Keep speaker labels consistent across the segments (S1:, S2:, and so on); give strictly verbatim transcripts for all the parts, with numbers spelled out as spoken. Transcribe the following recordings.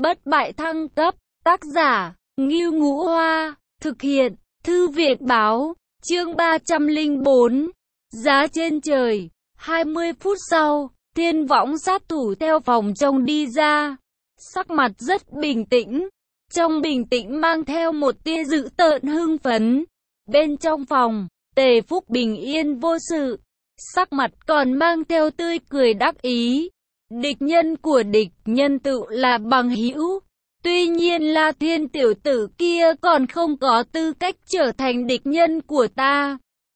S1: Bất bại thăng cấp, tác giả, Ngưu Ngũ Hoa, thực hiện, Thư viện báo, chương ba trăm lẻ bốn, giá trên trời. hai mươi phút sau, Thiên Võng sát thủ theo phòng trong đi ra, sắc mặt rất bình tĩnh, trong bình tĩnh mang theo một tia dữ tợn hưng phấn. Bên trong phòng, Tề Phúc bình yên vô sự, sắc mặt còn mang theo tươi cười đắc ý. Địch nhân của địch nhân tự là bằng hữu. Tuy nhiên La Thiên tiểu tử kia còn không có tư cách trở thành địch nhân của ta.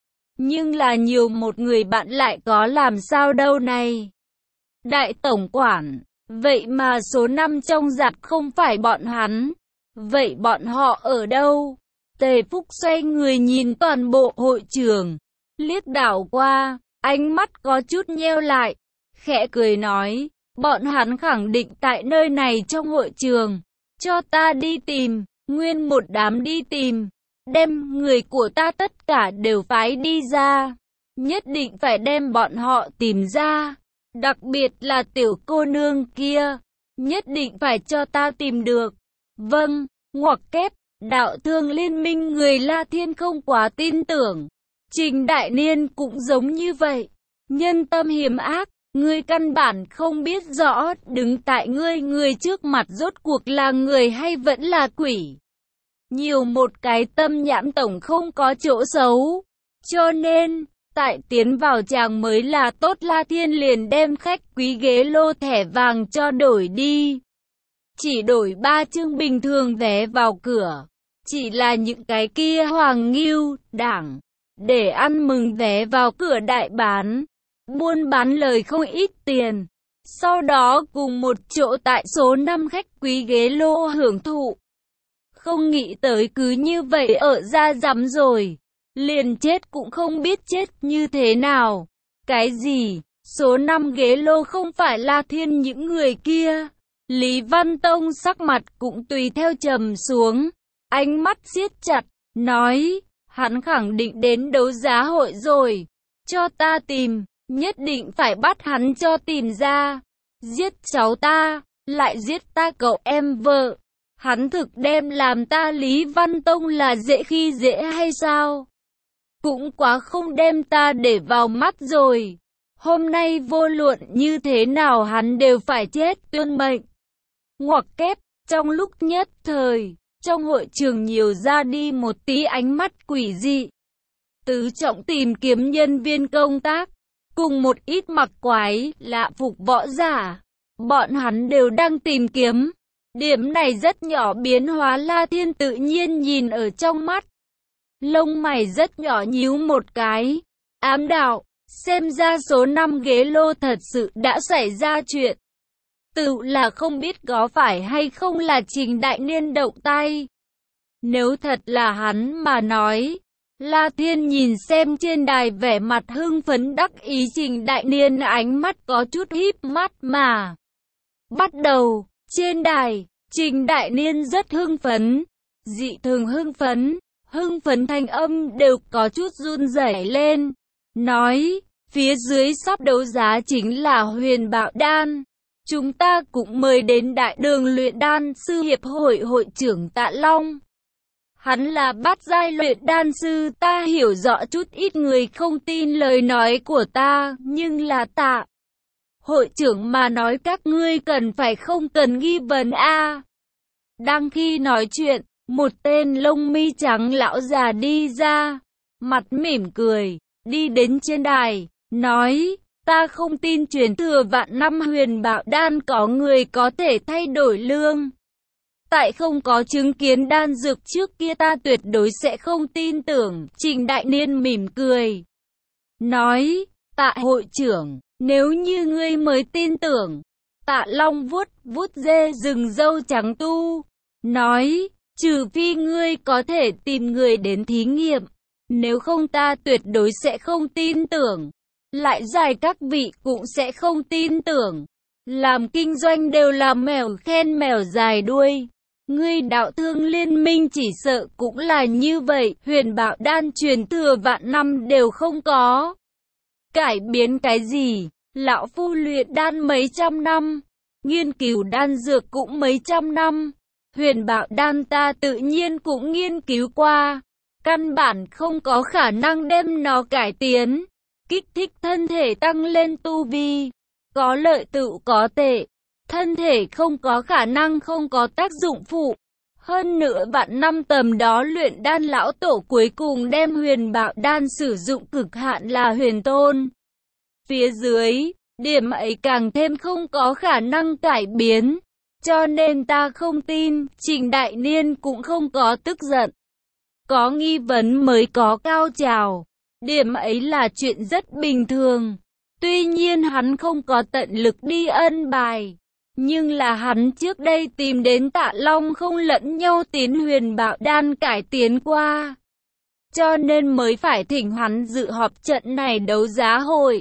S1: Nhưng là nhiều một người bạn lại có làm sao đâu này. Đại tổng quản, vậy mà số năm trong giặt không phải bọn hắn. Vậy bọn họ ở đâu? Tề Phúc xoay người nhìn toàn bộ hội trường, liếc đảo qua, ánh mắt có chút nheo lại, khẽ cười nói, bọn hắn khẳng định tại nơi này trong hội trường. Cho ta đi tìm, nguyên một đám đi tìm, đem người của ta tất cả đều phái đi ra. Nhất định phải đem bọn họ tìm ra, đặc biệt là tiểu cô nương kia, nhất định phải cho ta tìm được. Vâng, ngoặc kép, đạo thương liên minh người La Thiên không quá tin tưởng. Trình Đại Niên cũng giống như vậy, nhân tâm hiểm ác. Ngươi căn bản không biết rõ đứng tại ngươi người trước mặt rốt cuộc là người hay vẫn là quỷ. Nhiều một cái tâm nhãn tổng không có chỗ xấu. Cho nên, tại tiến vào chàng mới là tốt. La Thiên liền đem khách quý ghế lô thẻ vàng cho đổi đi. Chỉ đổi ba chương bình thường vé vào cửa. Chỉ là những cái kia Hoàng Ngưu, Đảng, để ăn mừng vé vào cửa đại bán. Buôn bán lời không ít tiền. Sau đó cùng một chỗ tại số năm khách quý ghế lô hưởng thụ. Không nghĩ tới cứ như vậy ở ra rắm rồi. Liền chết cũng không biết chết như thế nào. Cái gì? Số năm ghế lô không phải La Thiên những người kia. Lý Văn Tông sắc mặt cũng tùy theo trầm xuống. Ánh mắt siết chặt, nói, hắn khẳng định đến đấu giá hội rồi. Cho ta tìm. Nhất định phải bắt hắn cho tìm ra. Giết cháu ta, lại giết ta cậu em vợ. Hắn thực đem làm ta Lý Văn Tông là dễ khi dễ hay sao? Cũng quá không đem ta để vào mắt rồi. Hôm nay vô luận như thế nào hắn đều phải chết tuyên mệnh. Ngoặc kép, trong lúc nhất thời, trong hội trường nhiều ra đi một tí ánh mắt quỷ dị. Tứ trọng tìm kiếm nhân viên công tác. Cùng một ít mặc quái, lạ phục võ giả. Bọn hắn đều đang tìm kiếm. Điểm này rất nhỏ biến hóa La Thiên tự nhiên nhìn ở trong mắt. Lông mày rất nhỏ nhíu một cái. Ám đạo, xem ra số năm ghế lô thật sự đã xảy ra chuyện. Tự là không biết có phải hay không là Trình Đại Niên động tay. Nếu thật là hắn mà nói... La Thiên nhìn xem trên đài vẻ mặt hưng phấn đắc ý Trình Đại Niên ánh mắt có chút híp mắt mà. Bắt đầu, trên đài, Trình Đại Niên rất hưng phấn, dị thường hưng phấn, hưng phấn thanh âm đều có chút run rẩy lên. Nói, phía dưới sắp đấu giá chính là Huyền Bạo Đan. Chúng ta cũng mời đến Đại Đường Luyện Đan Sư Hiệp hội hội trưởng Tạ Long. Hắn là bát giai luyện đan sư, ta hiểu rõ chút ít người không tin lời nói của ta, nhưng là Tạ hội trưởng mà nói các ngươi cần phải không cần nghi vấn a. À. Đang khi nói chuyện, một tên lông mi trắng lão già đi ra, mặt mỉm cười, đi đến trên đài, nói, ta không tin truyền thừa vạn năm Huyền Bạo Đan có người có thể thay đổi lương. Tại không có chứng kiến đan dược trước kia ta tuyệt đối sẽ không tin tưởng. Trình Đại Niên mỉm cười, nói, Tạ hội trưởng, nếu như ngươi mới tin tưởng. Tạ Long vuốt vuốt dê rừng râu trắng tu, nói, trừ phi ngươi có thể tìm người đến thí nghiệm, nếu không ta tuyệt đối sẽ không tin tưởng. Lại dài các vị cũng sẽ không tin tưởng. Làm kinh doanh đều là mèo khen mèo dài đuôi. Ngươi đạo thương liên minh chỉ sợ cũng là như vậy. Huyền Bạo Đan truyền thừa vạn năm đều không có cải biến cái gì. Lão phu luyện đan mấy trăm năm, nghiên cứu đan dược cũng mấy trăm năm. Huyền bạo đan ta tự nhiên cũng nghiên cứu qua, căn bản không có khả năng đem nó cải tiến, kích thích thân thể tăng lên tu vi. Có lợi tự có tệ, thân thể không có khả năng không có tác dụng phụ. Hơn nữa vạn năm tầm đó luyện đan lão tổ cuối cùng đem huyền bạo đan sử dụng cực hạn là huyền tôn. Phía dưới, điểm ấy càng thêm không có khả năng cải biến. Cho nên ta không tin, Trình Đại Niên cũng không có tức giận. Có nghi vấn mới có cao trào. Điểm ấy là chuyện rất bình thường. Tuy nhiên hắn không có tận lực đi ân bài. Nhưng là hắn trước đây tìm đến Tạ Long không lẫn nhau tiến huyền bạo đan cải tiến qua. Cho nên mới phải thỉnh hắn dự họp trận này đấu giá hội.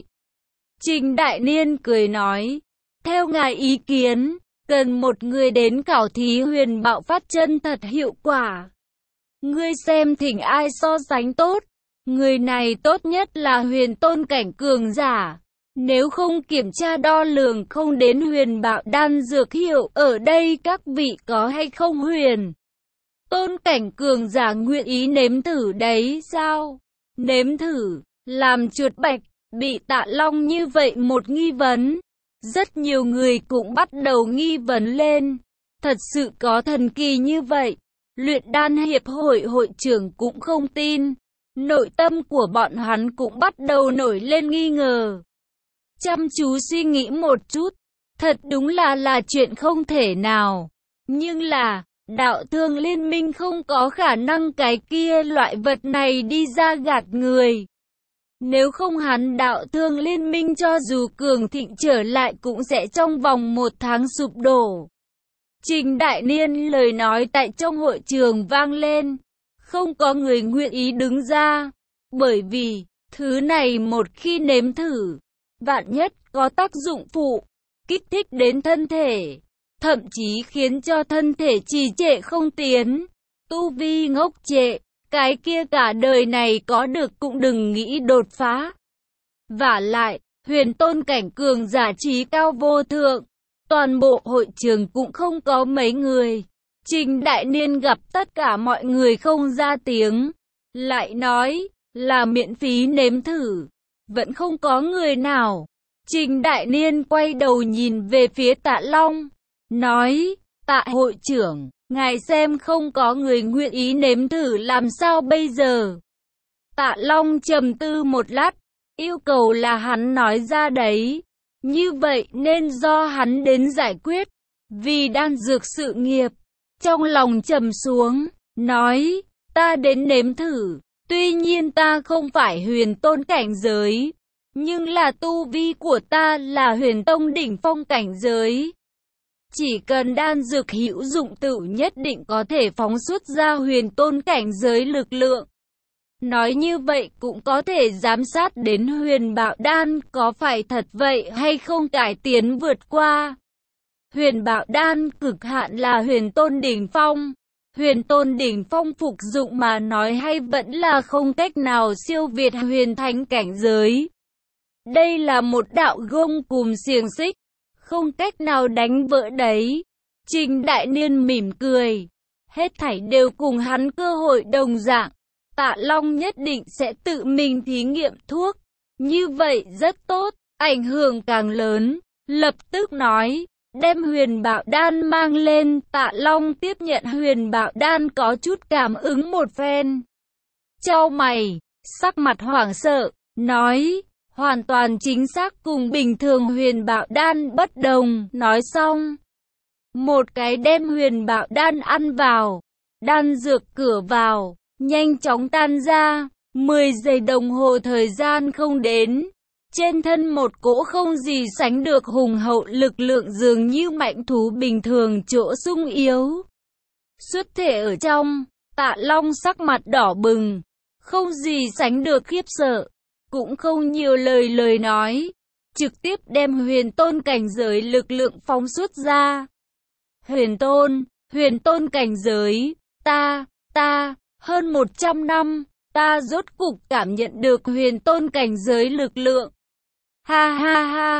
S1: Trình Đại Niên cười nói, theo ngài ý kiến, cần một người đến khảo thí huyền bạo phát chân thật hiệu quả. Ngươi xem thỉnh ai so sánh tốt. Người này tốt nhất là huyền tôn cảnh cường giả. Nếu không kiểm tra đo lường không đến huyền bạo đan dược hiệu, ở đây các vị có hay không huyền tôn cảnh cường giả nguyện ý nếm thử đấy sao? Nếm thử, làm chuột bạch, bị Tạ Long như vậy một nghi vấn. Rất nhiều người cũng bắt đầu nghi vấn lên. Thật sự có thần kỳ như vậy? Luyện đan hiệp hội hội trưởng cũng không tin. Nội tâm của bọn hắn cũng bắt đầu nổi lên nghi ngờ. Chăm chú suy nghĩ một chút, thật đúng là là chuyện không thể nào. Nhưng là, đạo thương liên minh không có khả năng cái kia loại vật này đi ra gạt người. Nếu không hắn đạo thương liên minh cho dù cường thịnh trở lại cũng sẽ trong vòng một tháng sụp đổ. Trình Đại Niên lời nói tại trong hội trường vang lên. Không có người nguyện ý đứng ra. Bởi vì, thứ này một khi nếm thử, vạn nhất có tác dụng phụ, kích thích đến thân thể, thậm chí khiến cho thân thể trì trệ không tiến, tu vi ngốc trệ, cái kia cả đời này có được cũng đừng nghĩ đột phá. Vả lại, huyền tôn cảnh cường giả trí cao vô thượng, toàn bộ hội trường cũng không có mấy người. Trình Đại Niên gặp tất cả mọi người không ra tiếng, lại nói là miễn phí nếm thử, vẫn không có người nào. Trình Đại Niên quay đầu nhìn về phía Tạ Long, nói, Tạ hội trưởng, ngài xem không có người nguyện ý nếm thử làm sao bây giờ? Tạ Long trầm tư một lát, yêu cầu là hắn nói ra đấy, như vậy nên do hắn đến giải quyết, vì đan dược sự nghiệp. Trong lòng trầm xuống, nói, ta đến nếm thử, tuy nhiên ta không phải huyền tôn cảnh giới, nhưng là tu vi của ta là huyền tông đỉnh phong cảnh giới. Chỉ cần đan dược hữu dụng tự nhất định có thể phóng xuất ra huyền tôn cảnh giới lực lượng. Nói như vậy cũng có thể giám sát đến huyền bạo đan có phải thật vậy hay không cải tiến vượt qua. Huyền bạo đan cực hạn là huyền tôn đỉnh phong. Huyền tôn đỉnh phong phục dụng mà nói hay vẫn là không cách nào siêu việt huyền thánh cảnh giới. Đây là một đạo gông cùm xiềng xích, không cách nào đánh vỡ đấy. Trình Đại Niên mỉm cười, hết thảy đều cùng hắn cơ hội đồng dạng. Tạ Long nhất định sẽ tự mình thí nghiệm thuốc, như vậy rất tốt, ảnh hưởng càng lớn. Lập tức nói, đem huyền bạo đan mang lên. Tạ Long tiếp nhận huyền bạo đan có chút cảm ứng một phen, chau mày, sắc mặt hoảng sợ, nói, hoàn toàn chính xác cùng bình thường huyền bạo đan bất đồng. Nói xong, một cái đem huyền bạo đan ăn vào, đan dược cửa vào, nhanh chóng tan ra. Mười giây đồng hồ thời gian không đến, trên thân một cỗ không gì sánh được hùng hậu lực lượng dường như mạnh thú bình thường chỗ sung yếu. Xuất thể ở trong, Tạ Long sắc mặt đỏ bừng, không gì sánh được khiếp sợ, cũng không nhiều lời lời nói, trực tiếp đem huyền tôn cảnh giới lực lượng phóng xuất ra. Huyền tôn, huyền tôn cảnh giới, ta, ta, hơn một trăm năm, ta rốt cục cảm nhận được huyền tôn cảnh giới lực lượng. Ha ha ha,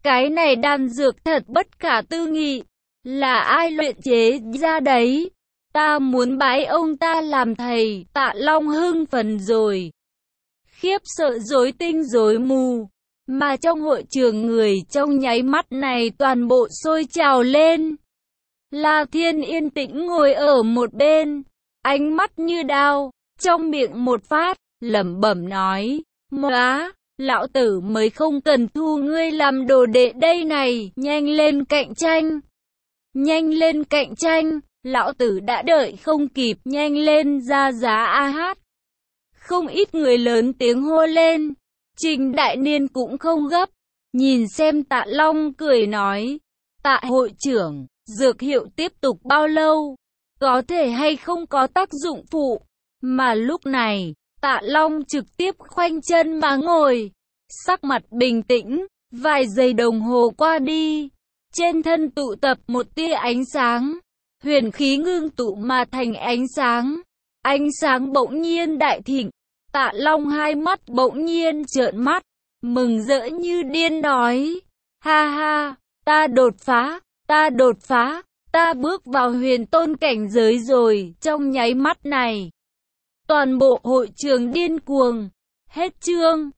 S1: Cái này đan dược thật bất khả tư nghị. Là ai luyện chế ra đấy? Ta muốn bái ông ta làm thầy. Tạ Long hưng phấn rồi. Khiếp sợ rối tinh rối mù. Mà trong hội trường người trong nháy mắt này toàn bộ sôi trào lên. La Thiên yên tĩnh ngồi ở một bên. Ánh mắt như đao. Trong miệng một phát. Lẩm bẩm nói. Móa. Lão tử mới không cần thu ngươi làm đồ đệ đây này. Nhanh lên cạnh tranh. Nhanh lên cạnh tranh. Lão tử đã đợi không kịp. Nhanh lên ra giá a hát. Không ít người lớn tiếng hô lên. Trình Đại Niên cũng không gấp. Nhìn xem Tạ Long cười nói. Tạ hội trưởng, dược hiệu tiếp tục bao lâu? Có thể hay không có tác dụng phụ? Mà lúc này, Tạ Long trực tiếp khoanh chân mà ngồi. Sắc mặt bình tĩnh, vài giây đồng hồ qua đi. Trên thân tụ tập một tia ánh sáng. Huyền khí ngưng tụ mà thành ánh sáng. Ánh sáng bỗng nhiên đại thịnh. Tạ Long hai mắt bỗng nhiên trợn mắt, mừng rỡ như điên nói. Ha ha, ta đột phá, ta đột phá, ta bước vào huyền tôn cảnh giới rồi. Trong nháy mắt này, toàn bộ hội trường điên cuồng. Hết chương.